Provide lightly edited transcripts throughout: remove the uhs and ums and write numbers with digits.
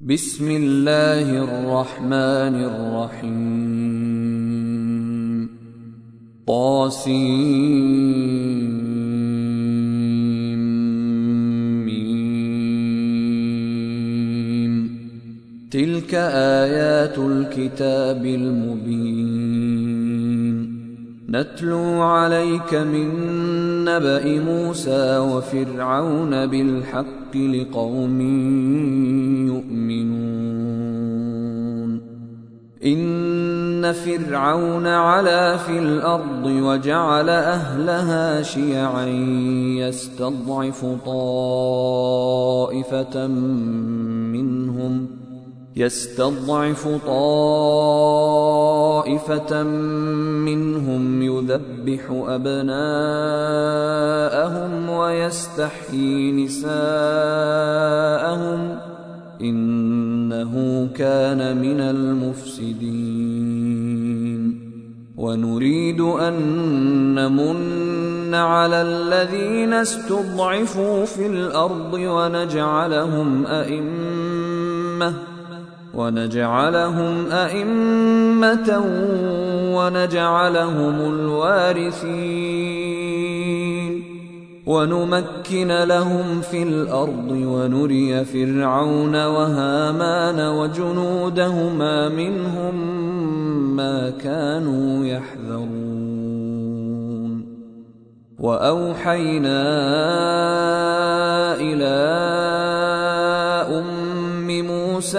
بسم الله الرحمن الرحيم طاسيم تلك آيات الكتاب المبين نتلو عليك من نبأ موسى وفرعون بالحق لقوم يؤمنون إن فرعون علا في الأرض وجعل أهلها شيعا يستضعف طائفة منهم يذبح أبناءهم ويستحيي نساءهم إنه كان من المفسدين ونريد أن نمن على الذين استضعفوا في الأرض ونجعلهم أئمة ونجعلهم الوارثين ونمكن لهم في الأرض ونري فرعون وهامان وجنودهما منهم ما كانوا يحذرون وأوحينا إلى موسى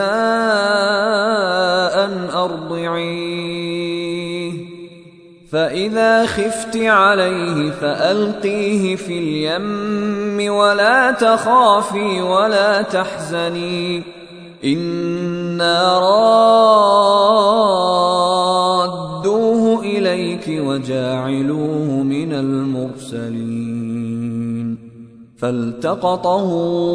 أن أرضعيه فإذا خفت عليه فألقيه في اليم ولا تخافي ولا تحزني إنا رادوه إليك وجاعلوه من المرسلين فالتقطه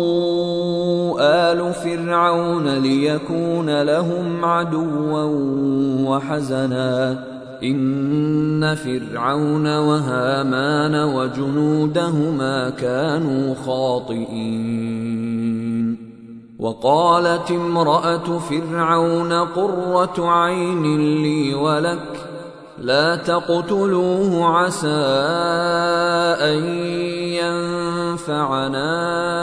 آل فرعون ليكون لهم عدوا وحزنا إن فرعون وهامان وجنودهما كانوا خاطئين وقالت امرأة فرعون قرة عين لي ولك لا تقتلوه عسى أن ينفعنا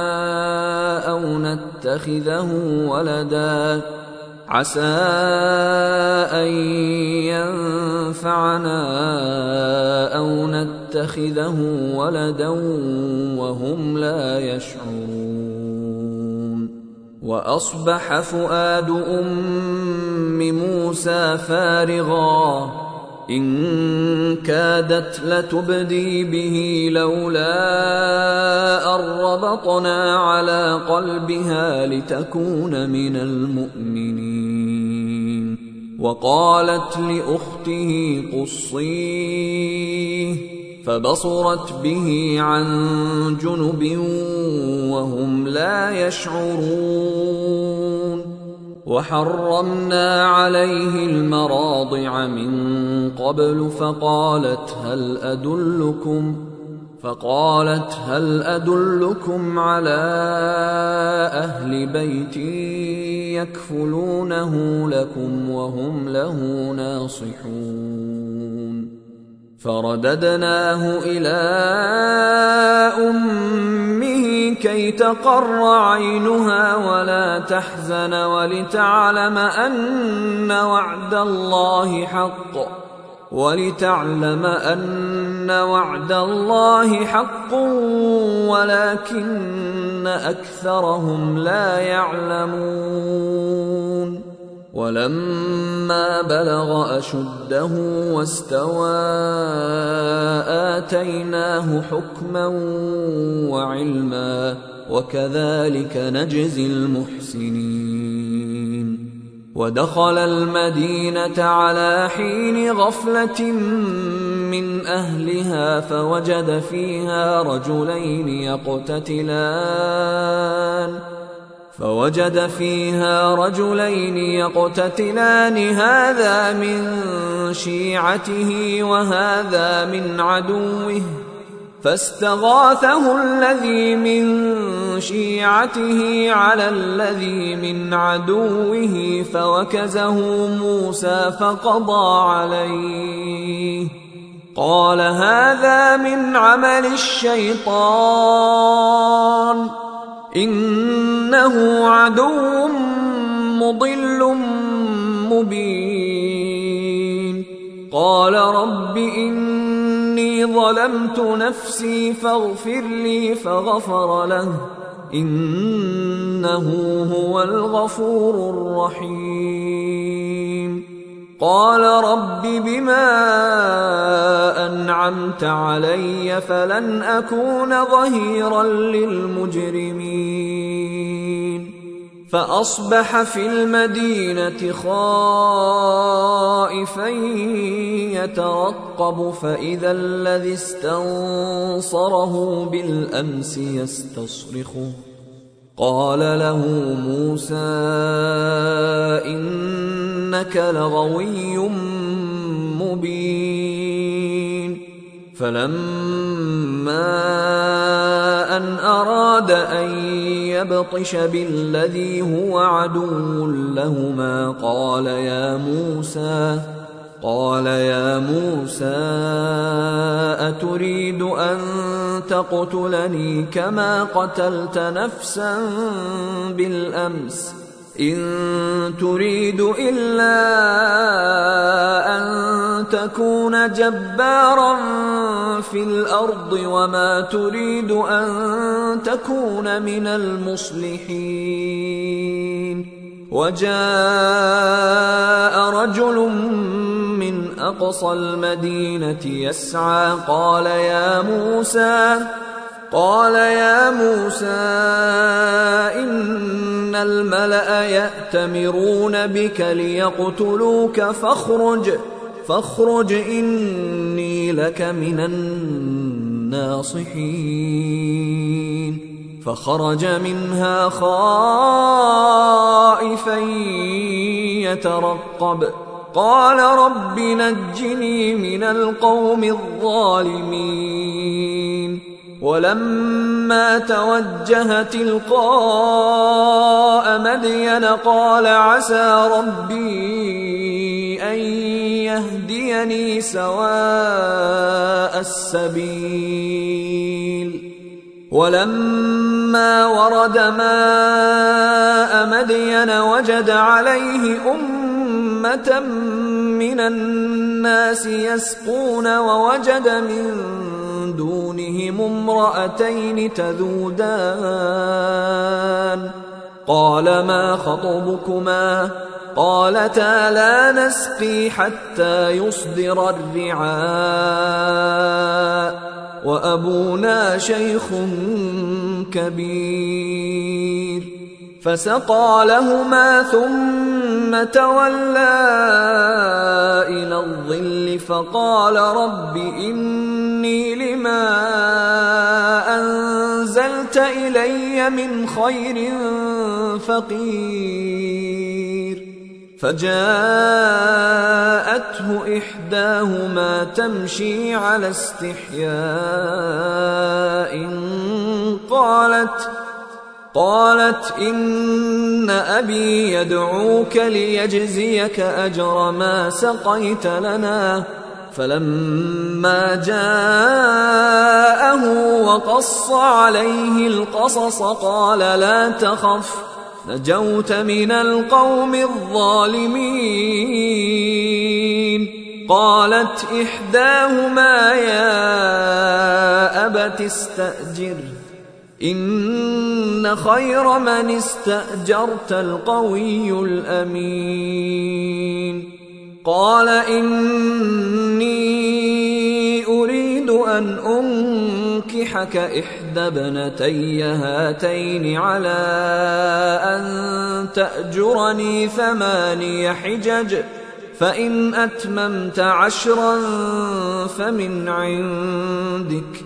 أو نتخذه ولدا وهم لا يشعرون وأصبح فؤاد أم موسى فارغا إن كادت لتبدي به لولا أن ربطنا على قلبها لتكون من المؤمنين وقالت لأخته قصيه فبصرت به عن جنب وهم لا يشعرون وحرمنا عليه المراضع من قبل فقالت هل أدلكم على أهل بيت يكفلونه لكم وهم له ناصحون فرددناه إلى أمه كي تقر عينها ولا تحزن ولتعلم أن وعد الله حق ولكن أكثرهم لا يعلمون ولما بلغ أشده واستوى آتيناه حكما وعلما وكذلك نجزي المحسنين ودخل المدينة على حين غفلة من أهلها فوجد فيها رجلين يقتتلان هذا من شيعته وهذا من عدوه فاستغاثه الذي من شيعته على الذي من عدوه فوكزه موسى فقضى عليه. قال هذا من عمل الشيطان إنه عدو مضل مبين. قال رب إني ظلمت نفسي فاغفر لي فغفر له إنه هو الغفور الرحيم. قال رب بما أنعمت علي فلن أكون ظهيرا للمجرمين. فأصبح في المدينة خائفا يترقب فإذا الذي استنصره بالأمس يستصرخه. قال له موسى إنك لغوي مبين. فلما أن أراد أن يبطش بالذي هو عدو لهما قال يا موسى أتريد أن تقتلني كما قتلت نفسا بالأمس إن تريد إلا أن تكون جبارا في الأرض وما تريد أن تكون من المصلحين. وجاء رجل من أقصى المدينة يسعى قال يا موسى إن الملأ يأتمرون بك ليقتلوك فاخرج إني لك من الناصحين. فخرج منها خائفا يترقب قال رب نجني من القوم الظالمين. ولما توجه تلقاء مدين قال عسى ربي أن يهديني سواء السبيل. ولما ورد ماء مدين وجد عليه أمة من الناس يسقون ووجد من دونهم امرأتين تذودان. قال ما خطبكما قالتا لا نسقي حتى يصدر الرعاء وأبونا شيخ كبير. فسقى لهما ثم تولى إلى الظل فقال رب إني لما أنزلت إلي من خير فقير. فجاءته إحداهما تمشي على استحياء قالت إن أبي يدعوك ليجزيك أجر ما سقيت لنا. فلما جاءه وقص عليه القصص قال لا تخف نجوت من القوم الظالمين. قالت إحداهما يا أبت استأجره إن خير من استأجرت القوي الأمين. قال إني أريد أن أنكحك إحدى ابنتي هاتين على أن تأجرني 8 حجج فإن أتممت 10 فمن عندك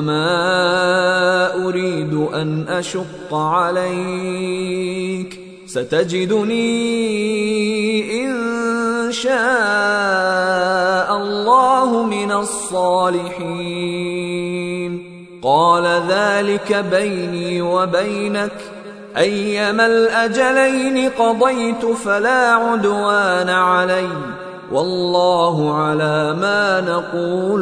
وما أريد أن أشق عليك ستجدني إن شاء الله من الصالحين. قال ذلك بيني وبينك أيما الأجلين قضيت فلا عدوان علي والله على ما نقول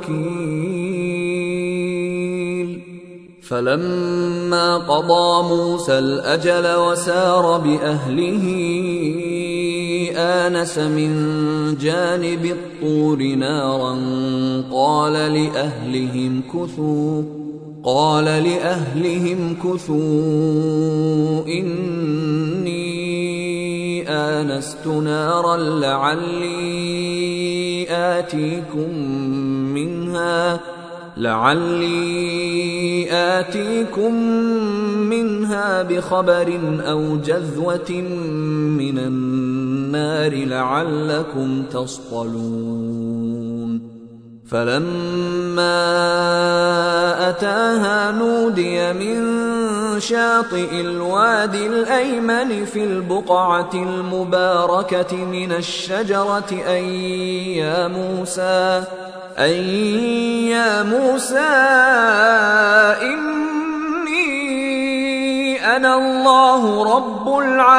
وكيل. فلما قضى موسى الأجل وسار بأهله آنس من جانب الطور نارا قال لأهلهم كثوا إني آنست نارا لعلي آتيكم منها بخبر أو جذوة من النار لعلكم تصطلون. فلما أتاها نودي من شاطئ الوادي الأيمن في البقعة المباركة من الشجرة أن يا موسى إني أنا الله رب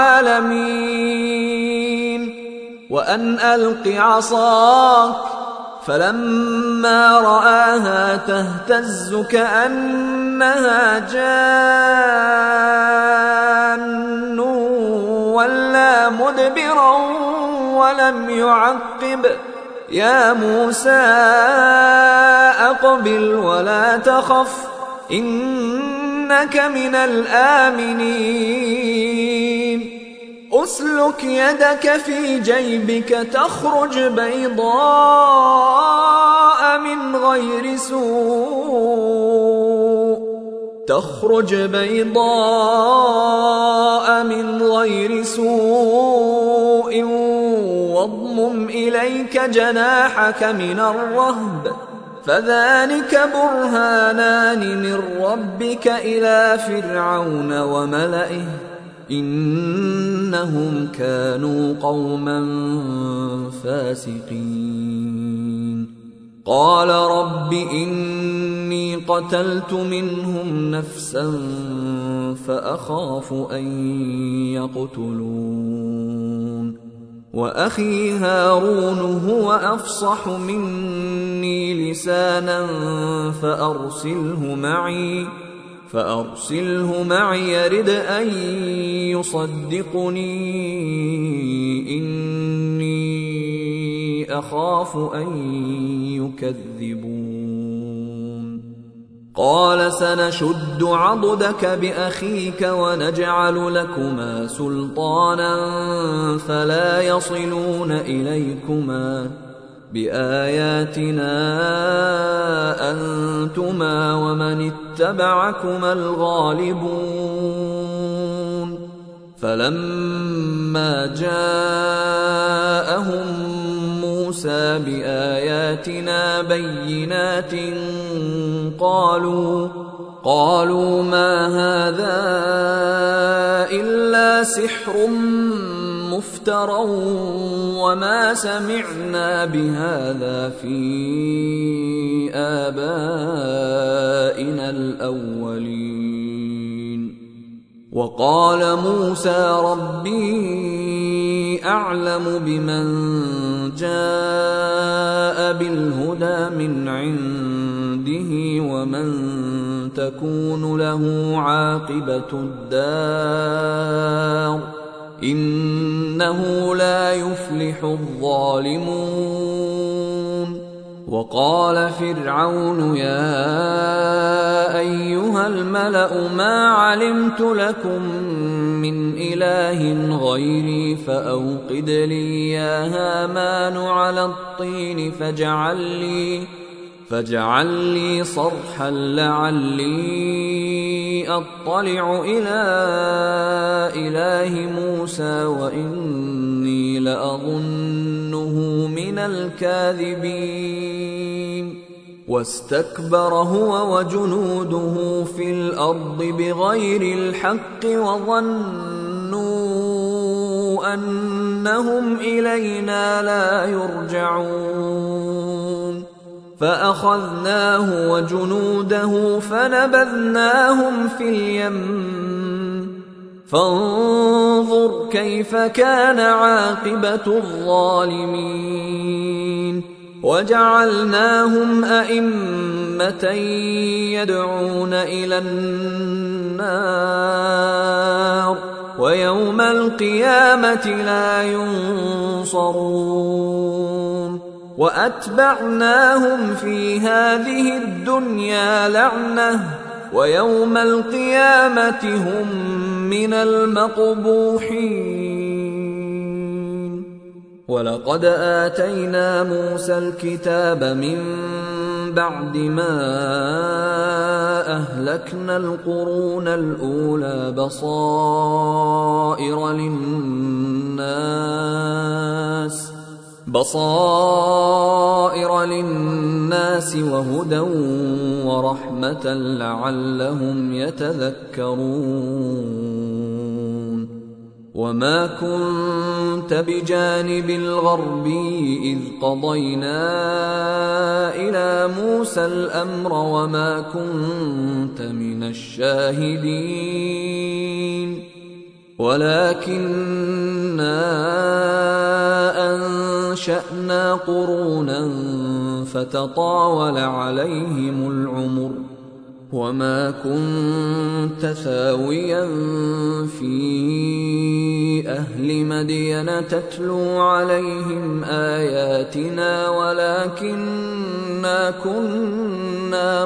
العالمين وأن ألق عصاك. فلما رآها تهتز كأنها جان ولا مدبرا ولم يعقب يا موسى أقبل ولا تخف إنك من الآمنين. أسلك يدك في جيبك تخرج بيضاء من غير سوء واضمم إليك جناحك من الرهب فذلك برهانان من ربك إلى فرعون وملئه إنهم كانوا قوما فاسقين. قال رب إني قتلت منهم نفسا فأخاف أن يقتلون وأخي هارون هو أفصح مني لسانا فأرسله معي يرد أن يصدقني إني أخاف أن يكذبون. قال سنشد عضدك بأخيك ونجعل لكما سلطانا فلا يصلون إليكما بآياتنا أنتما ومن اتبعكما الغالبون. فلما جاءهم موسى بآياتنا بينات قالوا ما هذا إلا سحر مفترى وما سمعنا بهذا في آبائنا الأولين. وقال موسى ربي أعلم بمن جاء بالهدى من عنده ومن تكون له عاقبة الدار إنه لا يفلح الظالمون. وقال فرعون يا أيها الملأ ما علمت لكم من إله غيري فأوقد لي يا هامان على الطين فاجعل لي صرحا لعلي أطلع إلى إله موسى وإني لأظنه من الكاذبين. واستكبر هو وجنوده في الأرض بغير الحق وظنوا أنهم إلينا لا يرجعون. فأخذناه وجنوده فنبذناهم في اليم فانظر كيف كان عاقبة الظالمين وجعلناهم أئمة يدعون إلى النار ويوم القيامة لا ينصرون وأتبعناهم في هذه الدنيا لعنة ويوم القيامة هم من المقبوحين ولقد آتينا موسى الكتاب من بعد ما أهلكنا القرون الأولى بصائر للناس وهدى ورحمة لعلهم يتذكرون وما كنت بجانب الغربي إذ قضينا إلى موسى الأمر وما كنت من الشاهدين ولكننا أنشأنا قرونا فتطاول عليهم العمر وما كنت ثاويا في أهل مدين تتلو عليهم آياتنا ولكننا كنا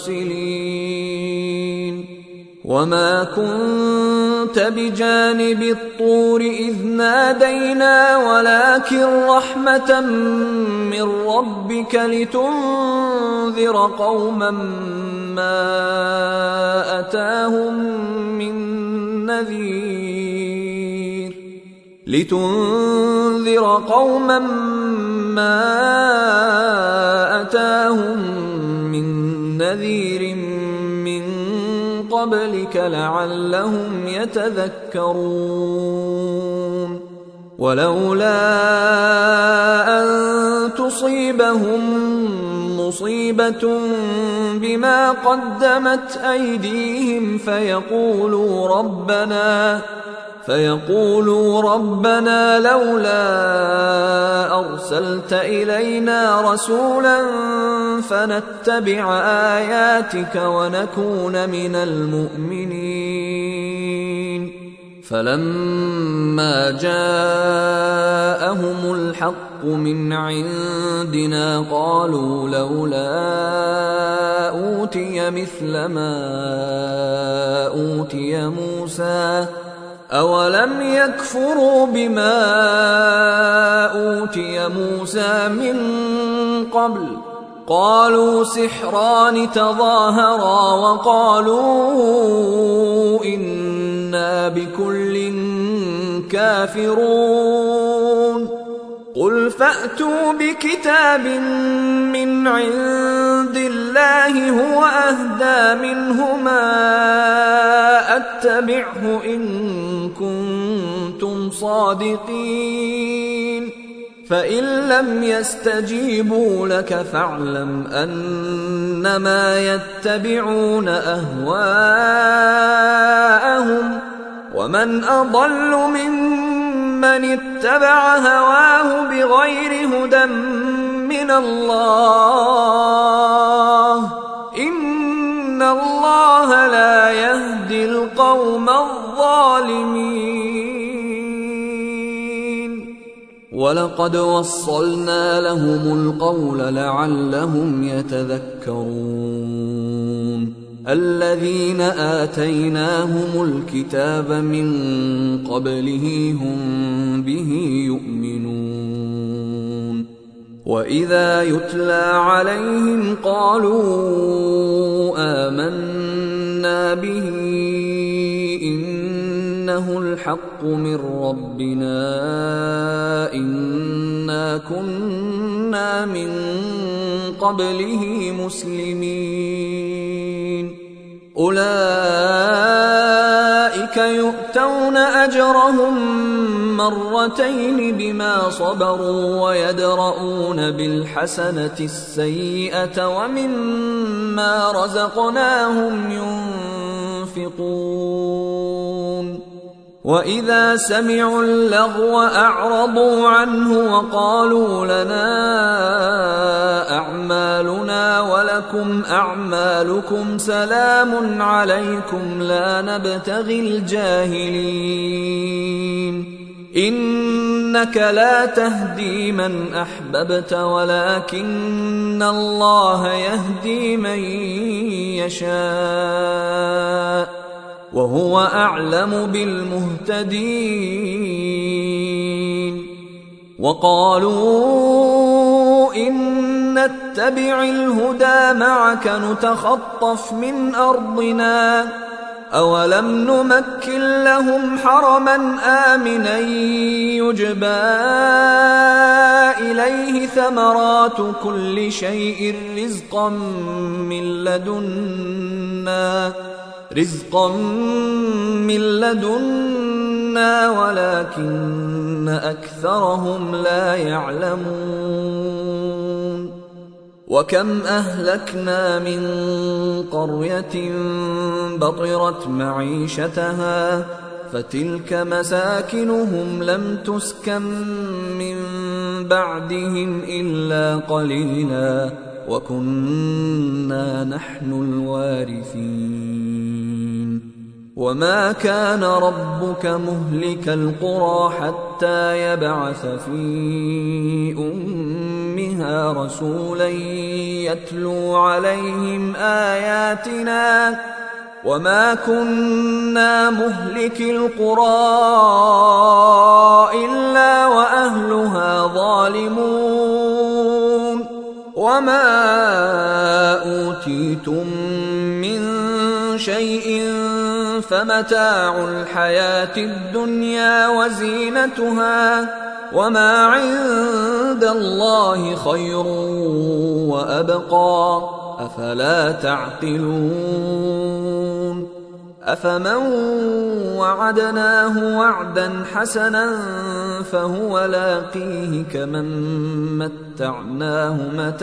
مرسلين وما كنت بجانب الطور إذ نادينا ولكن رحمة من ربك لتنذر قوما ما أتاهم من نذير من قبلك لعلهم يتذكرون ولولا أن تصيبهم مصيبة بما قدمت أيديهم فيقولوا ربنا لولا أرسلت إلينا رسولا فنتبع آياتك ونكون من المؤمنين فلما جاءهم الحق من عندنا قالوا لولا أوتي مثل ما أوتي موسى أولم يكفروا بما أوتي موسى من قبل قالوا سحران تظاهرا وقالوا إنا بكل كافرون قل فأتوا بكتاب من عند الله هو أهدى منهما أتبعه إن كنتم صادقين فإن لم يستجيبوا لك فاعلم أنما يتبعون أهواءهم ومن أضل ممن اتبع هواه بغير هدى من الله إن الله لا يهدي القوم الظالمين ولقد وصلنا لهم القول لعلهم يتذكرون الذين آتيناهم الكتاب من قبله هم به يؤمنون وإذا يتلى عليهم قالوا آمنا به إنه الحق من ربنا إنا كنا من قبله مسلمين أولئك أولئك يؤتون أجرهم مرتين بما صبروا ويدرؤون بالحسنة السيئة ومما رزقناهم ينفقون وإذا سمعوا اللغو أعرضوا عنه وقالوا لنا أعمالنا ولكم أعمالكم سلام عليكم لا نبتغي الجاهلين إنك لا تهدي من أحببت ولكن الله يهدي من يشاء وهو أعلم بالمهتدين وقالوا إن نتبع الهدى معك نتخطف من أرضنا أولم نمكن لهم حرما آمنا يجبى إليه ثمرات كل شيء رزقا من لدنا ولكن أكثرهم لا يعلمون وكم أهلكنا من قرية بطرت معيشتها فتلك مساكنهم لم تسكن من بعدهم إلا قليلا وكنا نحن الوارثين وما كان ربك مهلك القرى حتى يبعث في أمها رسولا يتلو عليهم آياتنا وما كنا مهلك القرى إلا وأهلها ظالمون وما أوتيتم من شيء فمتاع الحياة الدنيا وزينتها وما عند الله خير وأبقى أفلا تعقلون أفمن وعدناه وعدا حسنا فهو لاقيه كمن متعناه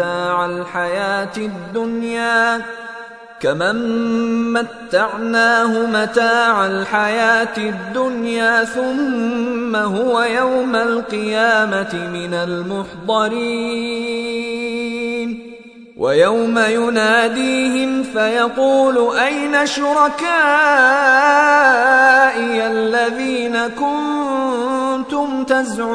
متاع الحياة الدنيا ثم هو يوم القيامة من المحضرين ويوم يناديهم فيقول أين شركائي الذين كنتم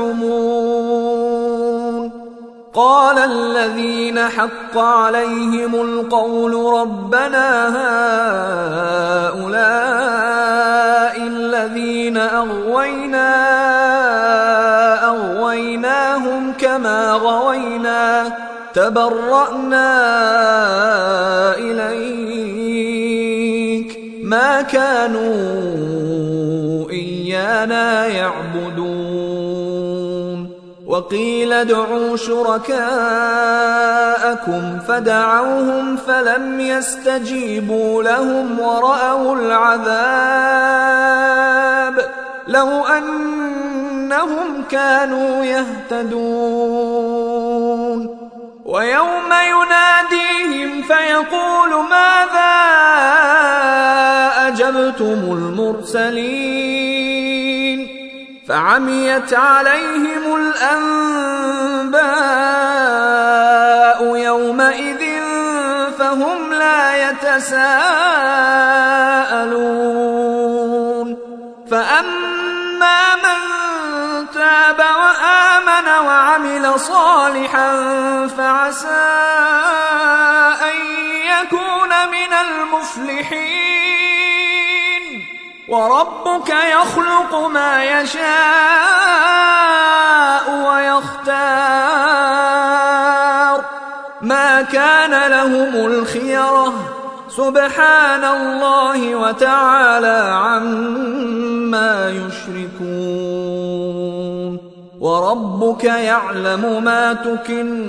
تزعمون قال الذين حق عليهم القول ربنا هؤلاء الذين أغويناهم كما غوينا تبرأنا إليك ما كانوا إيانا يعبدون وقيل ادعوا شركاءكم فدعوهم فلم يستجيبوا لهم ورأوا العذاب لو أنهم كانوا يهتدون ويوم يناديهم فيقول ماذا أجبتم المرسلين فعميت عليهم الأنباء يومئذ فهم لا يتساءلون فأما من تاب وآمن وعمل صالحا فعسى أن يكون من المفلحين وربك يخلق ما يشاء ويختار ما كان لهم الخيرة سبحان الله وتعالى عما يشركون وربك يعلم ما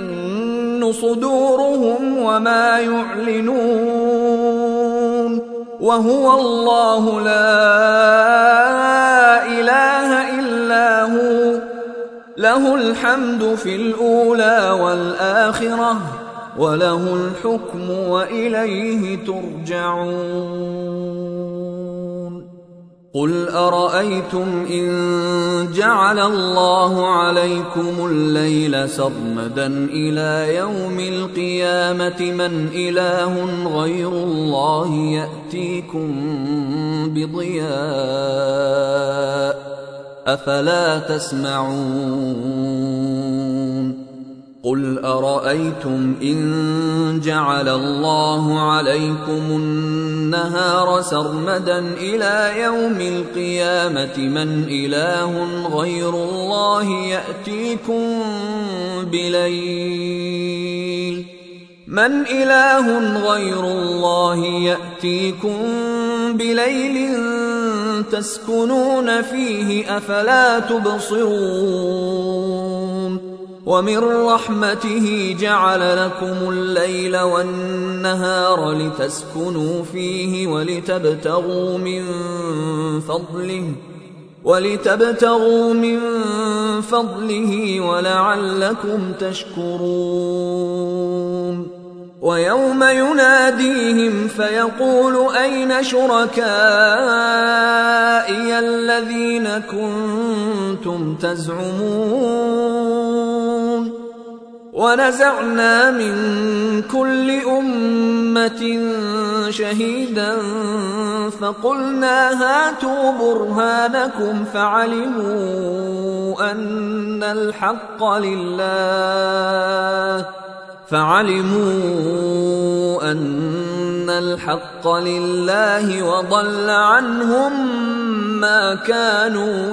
تكن صدورهم وما يعلنون وهو الله لا إله إلا هو، له الحمد في الأولى والآخرة، وله الحكم وإليه ترجعون. قل أرأيتم إن جعل الله عليكم الليل سرمدا إلى يوم القيامة من إله غير الله يأتيكم بضياء أفلا تسمعون. قل أرأيتم إن جعل الله عليكم النهار سرمدا إلى يوم القيامة من إله غير الله يأتيكم بليل تسكنون فيه أفلا تبصرون. ومن رحمته جعل لكم الليل والنهار لتسكنوا فيه ولتبتغوا من فضله ولعلكم تشكرون. ويوم يناديهم فيقول أين شركائي الذين كنتم تزعمون. ونزعنا من كل أمة شهيدا فقلنا هاتوا برهانكم فعلموا أن الحق لله وضل عنهم ما كانوا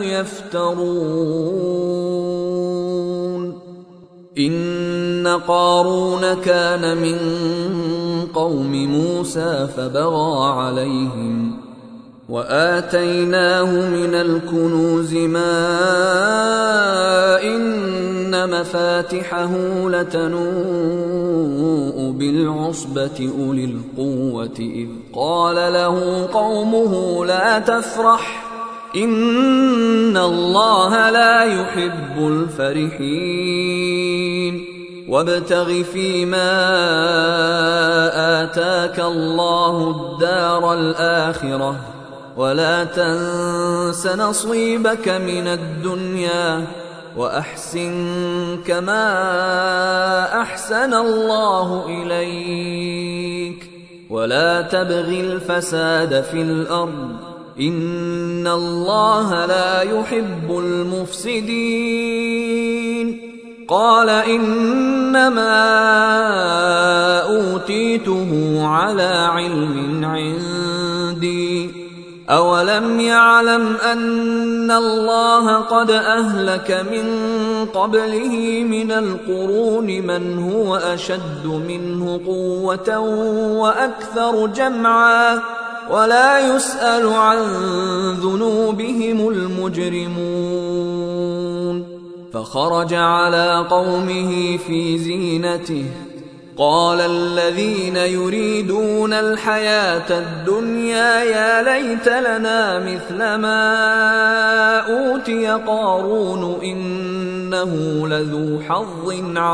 يفترون. إن قارون كان من قوم موسى فبغى عليهم وآتيناه من الكنوز ما إن مفاتحه لتنوء بالعصبة أولي القوة إذ قال له قومه لا تفرح إن الله لا يحب الفرحين. وابتغ فيما آتاك الله الدار الآخرة ولا تنس نصيبك من الدنيا وأحسن كما أحسن الله إليك ولا تبغ الفساد في الأرض إن الله لا يحب المفسدين. قال إنما أوتيته على علم عندي أولم يعلم أن الله قد أهلك من قبله من القرون من هو أشد منه قوة وأكثر جمعا ولا يسأل عن ذنوبهم المجرمون. فخرج على قومه في زينته قال الذين يريدون الحياة الدنيا يا ليت لنا مثل ما أوتي قارون إنه لذو حظ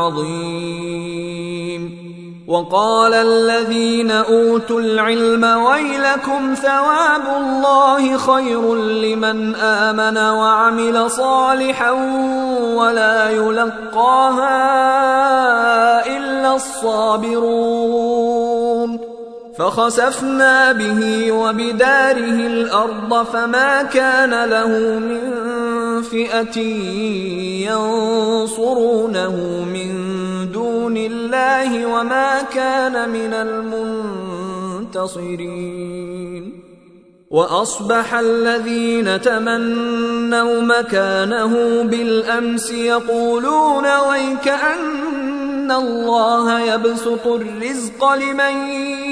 عظيم. وقال الذين أوتوا العلم ويلكم ثواب الله خير لمن آمن وعمل صالحا ولا يلقاها إلا الصابرون. فخسفنا به وبداره الأرض فما كان له من فئة ينصرونه من دون الله وما كان من المنتصرين. وأصبح الذين تمنوا مكانه بالأمس يقولون ويكأن الله يبسط الرزق لمن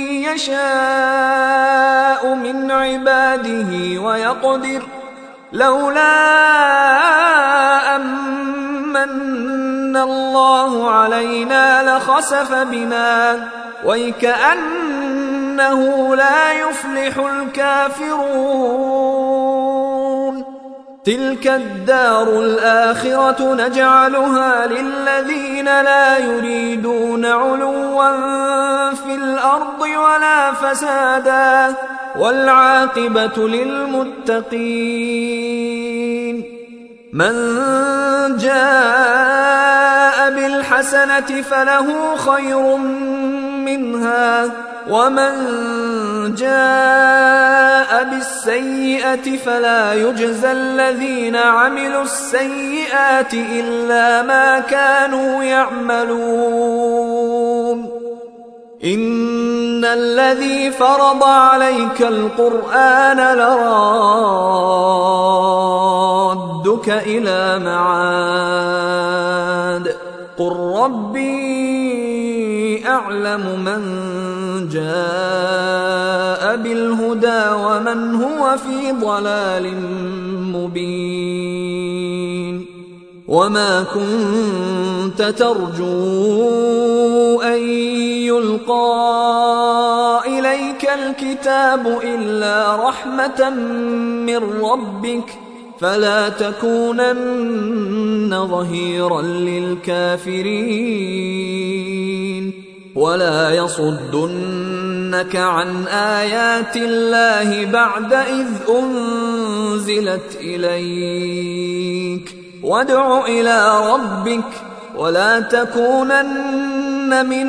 يشاء من عباده ويقدر لولا أمن الله علينا لخسف بنا ويكأنه إنه لا يفلح الكافرون. تلك الدار الآخرة نجعلها للذين لا يريدون علوا في الأرض ولا فسادا والعاقبة للمتقين. من جاء بالحسنة فله خير منها ومن جاء بالسيئة فلا يجزى الذين عملوا السيئات إلا ما كانوا يعملون. إن الذي فرض عليك القرآن لرادك إلى معاد قل ربي أعلم من جاء بالهدى ومن هو في ضلال مبين. وما كنت ترجو أن يلقى إليك الكتاب إلا رحمة من ربك فلا تكونن ظهيرا للكافرين. ولا يصدنك عن آيات الله بعد إذ أنزلت إليك وادع إلى ربك ولا تكونن من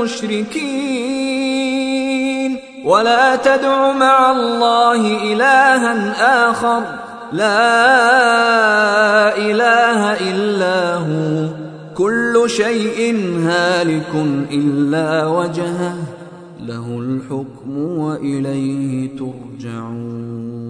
المشركين. ولا تدع مع الله إلها آخر لا إله إلا هو كل شيء هالك إلا وجهه له الحكم وإليه ترجعون.